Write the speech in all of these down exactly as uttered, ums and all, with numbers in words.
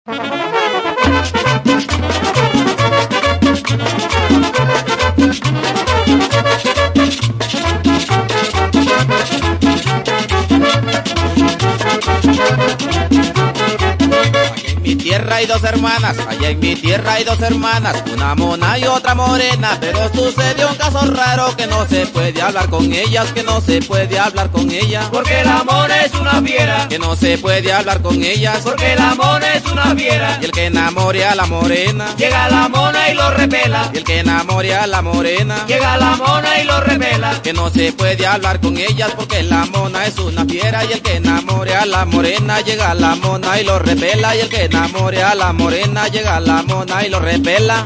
Mi tierra hay dos hermanas, allá en mi tierra hay dos hermanas, una mona y otra morena, pero sucedió un caso raro que no se puede hablar con ellas, que no se puede hablar con ellas, porque la mona es una fiera, que no se puede hablar con ellas, porque la mona es una fiera, y el que enamore a la morena, llega la mona y lo repela, y el que enamore a la morena, llega la mona y lo repela, que no se puede hablar con ellas, porque la mona es una fiera, y el que enamore a la morena, llega la mona y lo repela, y el que enamore a la morena, llega la mona y lo repela.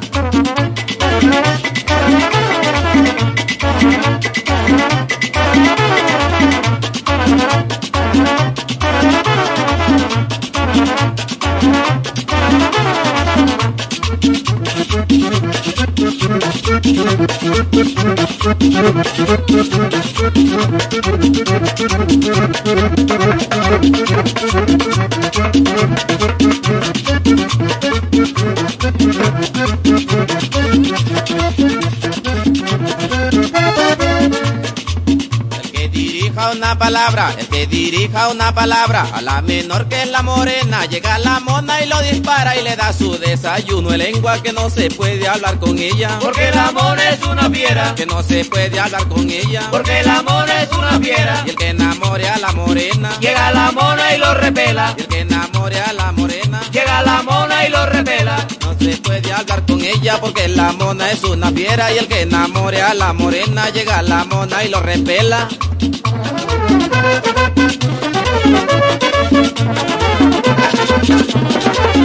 Una palabra, el que dirija una palabra a la menor que es la morena, llega la mona y lo dispara y le da su desayuno en lengua, que no se puede hablar con ella, porque la mona es una fiera, que no se puede hablar con ella, porque la mona es una fiera, y el que enamore a la morena, llega la mona y lo repela, y el que enamore a la morena, llega la mona y lo repela, no se puede hablar con ella, porque la mona es una fiera, y el que enamore a la morena, llega la mona y lo repela. Thank you.